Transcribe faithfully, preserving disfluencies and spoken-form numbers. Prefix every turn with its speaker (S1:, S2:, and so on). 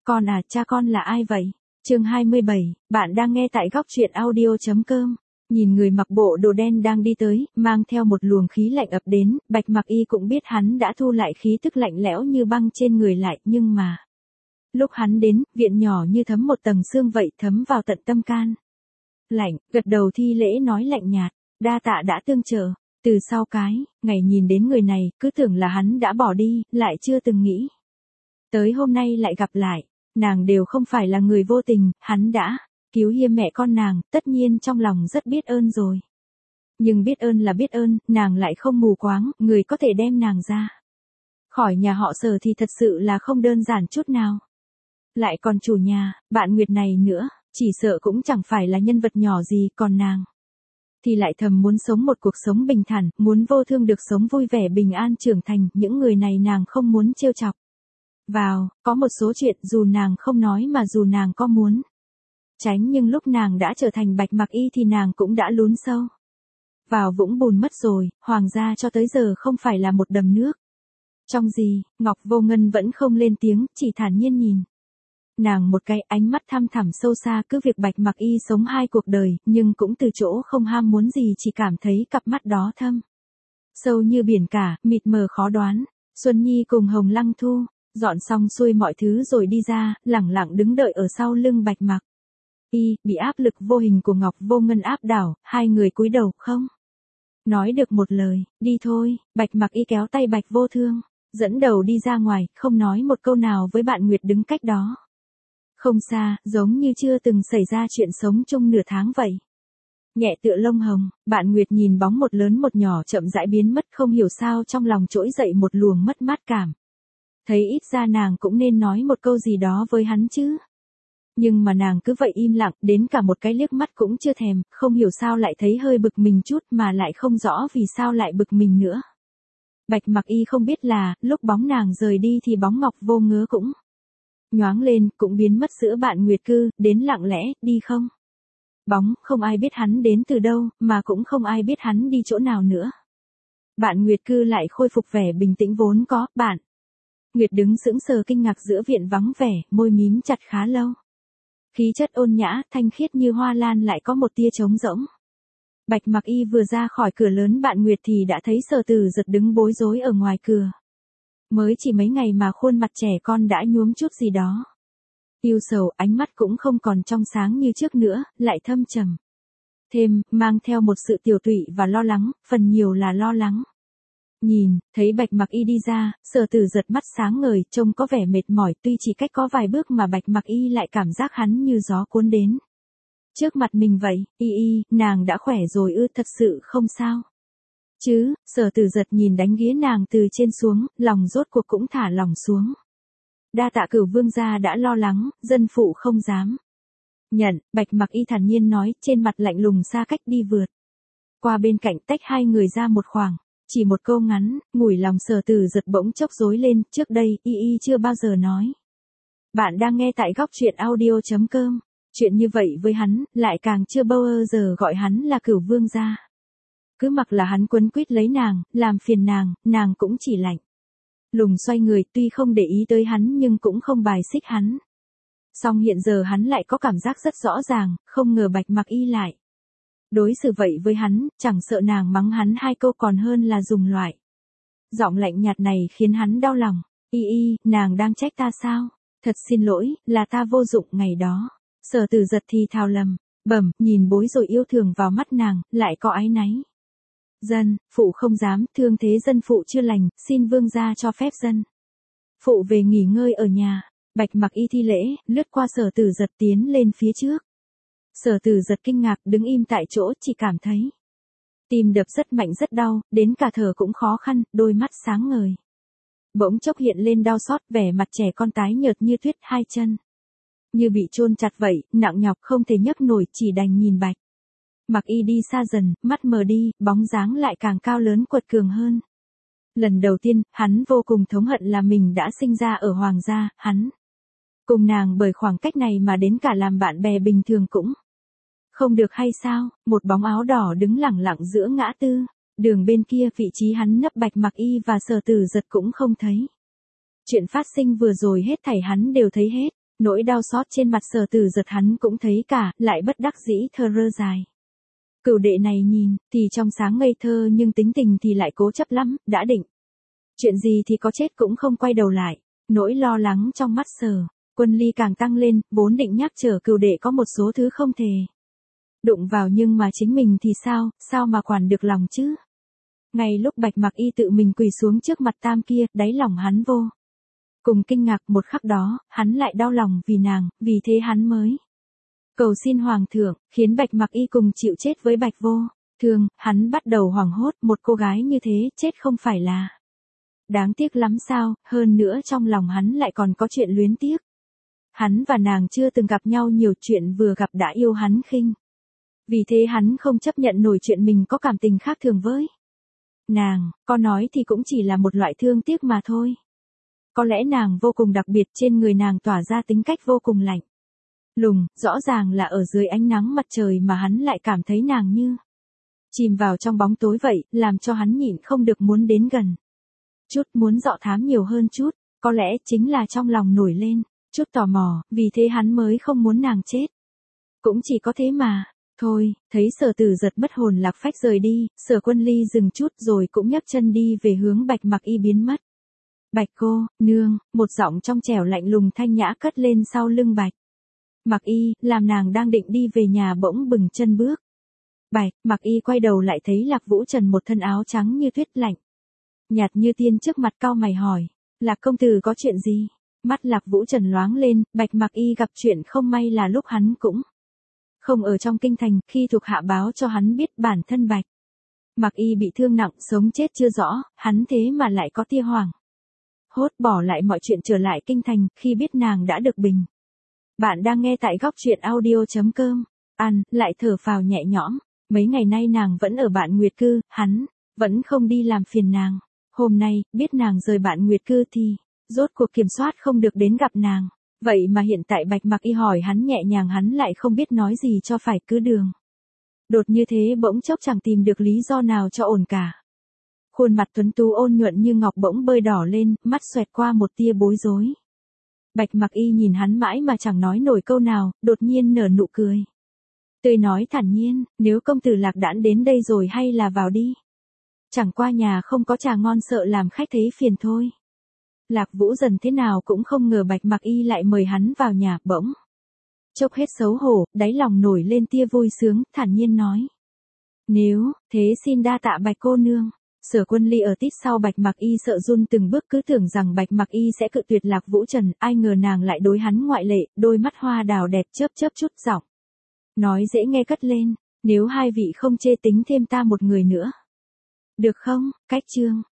S1: Con à, cha con là ai vậy? Chương hai mươi bảy, bạn đang nghe tại góc truyện audio.com. Nhìn người mặc bộ đồ đen đang đi tới, mang theo một luồng khí lạnh ập đến, Bạch Mặc Y cũng biết hắn đã thu lại khí tức lạnh lẽo như băng trên người lại, nhưng mà lúc hắn đến, viện nhỏ như thấm một tầng sương vậy, thấm vào tận tâm can. Lạnh, gật đầu thi lễ nói lạnh nhạt, đa tạ đã tương trợ. Từ sau cái ngày nhìn đến người này, cứ tưởng là hắn đã bỏ đi, lại chưa từng nghĩ tới hôm nay lại gặp lại. Nàng đều không phải là người vô tình, hắn đã cứu Hiêm mẹ con nàng, tất nhiên trong lòng rất biết ơn rồi. Nhưng biết ơn là biết ơn, nàng lại không mù quáng, người có thể đem nàng ra khỏi nhà họ Sở thì thật sự là không đơn giản chút nào. Lại còn chủ nhà, bạn Nguyệt này nữa, chỉ sợ cũng chẳng phải là nhân vật nhỏ gì, còn nàng thì lại thầm muốn sống một cuộc sống bình thản, muốn vô thương được sống vui vẻ bình an trưởng thành, những người này nàng không muốn trêu chọc vào. Có một số chuyện dù nàng không nói mà dù nàng có muốn tránh, nhưng lúc nàng đã trở thành Bạch Mặc Y thì nàng cũng đã lún sâu vào vũng bùn mất rồi. Hoàng gia cho tới giờ không phải là một đầm nước trong gì. Ngọc Vô Ngân vẫn không lên tiếng, chỉ thản nhiên nhìn nàng một cái, ánh mắt thăm thẳm sâu xa. Cứ việc Bạch Mặc Y sống hai cuộc đời, nhưng cũng từ chỗ không ham muốn gì, chỉ cảm thấy cặp mắt đó thâm sâu như biển cả, mịt mờ khó đoán. Xuân Nhi cùng Hồng Lăng Thu dọn xong xuôi mọi thứ rồi đi ra, lẳng lặng đứng đợi ở sau lưng Bạch Mặc Y. Bị áp lực vô hình của Ngọc Vô Ngân áp đảo, hai người cúi đầu không nói được một lời. Đi thôi. Bạch Mặc Y kéo tay Bạch Vô Thương, dẫn đầu đi ra ngoài, không nói một câu nào với bạn Nguyệt đứng cách đó không xa, giống như chưa từng xảy ra chuyện sống chung nửa tháng vậy. Nhẹ tựa lông hồng, bạn Nguyệt nhìn bóng một lớn một nhỏ chậm rãi biến mất, không hiểu sao trong lòng trỗi dậy một luồng mất mát cảm. Thấy ít ra nàng cũng nên nói một câu gì đó với hắn chứ. Nhưng mà nàng cứ vậy im lặng, đến cả một cái liếc mắt cũng chưa thèm, không hiểu sao lại thấy hơi bực mình chút, mà lại không rõ vì sao lại bực mình nữa. Bạch Mặc Y không biết là, lúc bóng nàng rời đi thì bóng Ngọc Vô Ngứa cũng nhoáng lên, cũng biến mất giữa bạn Nguyệt cư, đến lặng lẽ, đi không bóng, không ai biết hắn đến từ đâu, mà cũng không ai biết hắn đi chỗ nào nữa. Bạn Nguyệt cư lại khôi phục vẻ bình tĩnh vốn có. Bạn Nguyệt đứng sững sờ kinh ngạc giữa viện vắng vẻ, môi mím chặt khá lâu. Khí chất ôn nhã, thanh khiết như hoa lan lại có một tia trống rỗng. Bạch Mặc Y vừa ra khỏi cửa lớn bạn Nguyệt thì đã thấy Sở Tử Giật đứng bối rối ở ngoài cửa. Mới chỉ mấy ngày mà khuôn mặt trẻ con đã nhuốm chút gì đó yêu sầu, ánh mắt cũng không còn trong sáng như trước nữa, lại thâm trầm thêm, mang theo một sự tiểu tụy và lo lắng, phần nhiều là lo lắng. Nhìn thấy Bạch Mặc Y đi ra, Sở Tử Giật mắt sáng ngời, trông có vẻ mệt mỏi, tuy chỉ cách có vài bước mà Bạch Mặc Y lại cảm giác hắn như gió cuốn đến trước mặt mình vậy. Y y, nàng đã khỏe rồi ư? Thật sự không sao chứ? Sở Tử Giật nhìn đánh ghía nàng từ trên xuống, lòng rốt cuộc cũng thả lòng xuống. Đa tạ Cửu vương gia đã lo lắng, dân phụ không dám nhận. Bạch Mặc Y thản nhiên nói, trên mặt lạnh lùng xa cách đi vượt qua bên cạnh, tách hai người ra một khoảng. Chỉ một câu ngắn, ngủi lòng Sở Tử Giật bỗng chốc rối lên, trước đây, y y chưa bao giờ nói. Bạn đang nghe tại góc truyện audio.com. Chuyện như vậy với hắn, lại càng chưa bao giờ gọi hắn là Cửu vương gia. Cứ mặc là hắn quấn quýt lấy nàng, làm phiền nàng, nàng cũng chỉ lạnh lùng xoay người, tuy không để ý tới hắn nhưng cũng không bài xích hắn. Song hiện giờ hắn lại có cảm giác rất rõ ràng, không ngờ Bạch Mặc Y lại đối xử vậy với hắn, chẳng sợ nàng mắng hắn hai câu còn hơn là dùng loại giọng lạnh nhạt này khiến hắn đau lòng. Y y, nàng đang trách ta sao? Thật xin lỗi, là ta vô dụng ngày đó. Sở Tử Giật thì thào lầm bẩm, nhìn bối rồi yêu thường vào mắt nàng, lại có áy náy. Dân phụ không dám, thương thế dân phụ chưa lành, xin vương gia cho phép dân phụ về nghỉ ngơi ở nhà. Bạch Mặc Y thi lễ, lướt qua Sở Tử Giật tiến lên phía trước. Sở Tử Giật kinh ngạc, đứng im tại chỗ, chỉ cảm thấy tim đập rất mạnh rất đau, đến cả thở cũng khó khăn, đôi mắt sáng ngời bỗng chốc hiện lên đau xót, vẻ mặt trẻ con tái nhợt như tuyết, hai chân như bị chôn chặt vậy, nặng nhọc không thể nhấc nổi, chỉ đành nhìn Bạch Mặc Y đi xa dần, mắt mờ đi, bóng dáng lại càng cao lớn quật cường hơn. Lần đầu tiên, hắn vô cùng thống hận là mình đã sinh ra ở hoàng gia, hắn cùng nàng bởi khoảng cách này mà đến cả làm bạn bè bình thường cũng không được hay sao? Một bóng áo đỏ đứng lẳng lặng giữa ngã tư đường bên kia, vị trí hắn nấp Bạch Mặc Y và Sở Tử Giật cũng không thấy. Chuyện phát sinh vừa rồi hết thảy hắn đều thấy hết. Nỗi đau xót trên mặt Sở Tử Giật hắn cũng thấy cả, lại bất đắc dĩ thờ rơ dài. Cửu đệ này nhìn, thì trong sáng ngây thơ nhưng tính tình thì lại cố chấp lắm, đã định. Chuyện gì thì có chết cũng không quay đầu lại. Nỗi lo lắng trong mắt Sở Quân Ly càng tăng lên, vốn định nhắc nhở cửu đệ có một số thứ không thể đụng vào nhưng mà chính mình thì sao, sao mà quản được lòng chứ. Ngay lúc Bạch Mặc Y tự mình quỳ xuống trước mặt tam kia, đáy lòng hắn vô cùng kinh ngạc, một khắc đó, hắn lại đau lòng vì nàng, vì thế hắn mới cầu xin hoàng thượng, khiến Bạch Mặc Y cùng chịu chết với Bạch Vô Thương. Hắn bắt đầu hoảng hốt, một cô gái như thế, chết không phải là đáng tiếc lắm sao, hơn nữa trong lòng hắn lại còn có chuyện luyến tiếc. Hắn và nàng chưa từng gặp nhau nhiều, chuyện vừa gặp đã yêu hắn khinh. Vì thế hắn không chấp nhận nổi chuyện mình có cảm tình khác thường với nàng, có nói thì cũng chỉ là một loại thương tiếc mà thôi. Có lẽ nàng vô cùng đặc biệt, trên người nàng tỏa ra tính cách vô cùng lạnh lùng, rõ ràng là ở dưới ánh nắng mặt trời mà hắn lại cảm thấy nàng như chìm vào trong bóng tối vậy, làm cho hắn nhịn không được muốn đến gần chút, muốn dọ thám nhiều hơn chút, có lẽ chính là trong lòng nổi lên chút tò mò, vì thế hắn mới không muốn nàng chết. Cũng chỉ có thế mà. Thôi, thấy Sở Tử Giật bất hồn lạc phách rời đi, Sở Quân Ly dừng chút rồi cũng nhấc chân đi về hướng Bạch Mặc Y biến mất. Bạch cô nương, một giọng trong trẻo lạnh lùng thanh nhã cất lên sau lưng Bạch Mặc Y, làm nàng đang định đi về nhà bỗng bừng chân bước. Bạch Mặc Y quay đầu lại thấy Lạc Vũ Trần một thân áo trắng như tuyết, lạnh nhạt như tiên trước mặt, cau mày hỏi, Lạc công tử có chuyện gì? Mắt Lạc Vũ Trần loáng lên, Bạch Mặc Y gặp chuyện không may là lúc hắn cũng không ở trong kinh thành, khi thuộc hạ báo cho hắn biết bản thân Bạch Mặc Y bị thương nặng, sống chết chưa rõ, hắn thế mà lại có tia hoảng hốt bỏ lại mọi chuyện trở lại kinh thành, khi biết nàng đã được bình. Bạn đang nghe tại góc truyện audio chấm com, ăn, lại thở phào nhẹ nhõm, mấy ngày nay nàng vẫn ở Bạn Nguyệt Cư, hắn vẫn không đi làm phiền nàng. Hôm nay, biết nàng rời Bạn Nguyệt Cư thì rốt cuộc kiểm soát không được đến gặp nàng. Vậy mà hiện tại Bạch Mặc Y hỏi hắn nhẹ nhàng, hắn lại không biết nói gì cho phải, cứ đường đột như thế bỗng chốc chẳng tìm được lý do nào cho ổn cả. Khuôn mặt tuấn tú ôn nhuận như ngọc bỗng bơi đỏ lên, mắt xoẹt qua một tia bối rối. Bạch Mặc Y nhìn hắn mãi mà chẳng nói nổi câu nào, đột nhiên nở nụ cười tươi nói thản nhiên, nếu công tử Lạc đãn đến đây rồi hay là vào đi. Chẳng qua nhà không có trà ngon, sợ làm khách thấy phiền thôi. Lạc Vũ Dần thế nào cũng không ngờ Bạch Mặc Y lại mời hắn vào nhà, bỗng chốc hết xấu hổ, đáy lòng nổi lên tia vui sướng, thản nhiên nói, nếu thế xin đa tạ Bạch cô nương. Sở Quân Ly ở tít sau Bạch Mặc Y sợ run từng bước, cứ tưởng rằng Bạch Mặc Y sẽ cự tuyệt Lạc Vũ Trần, ai ngờ nàng lại đối hắn ngoại lệ, đôi mắt hoa đào đẹp chớp chớp chút giọng nói dễ nghe cất lên, nếu hai vị không chê tính thêm ta một người nữa được không? Cách chương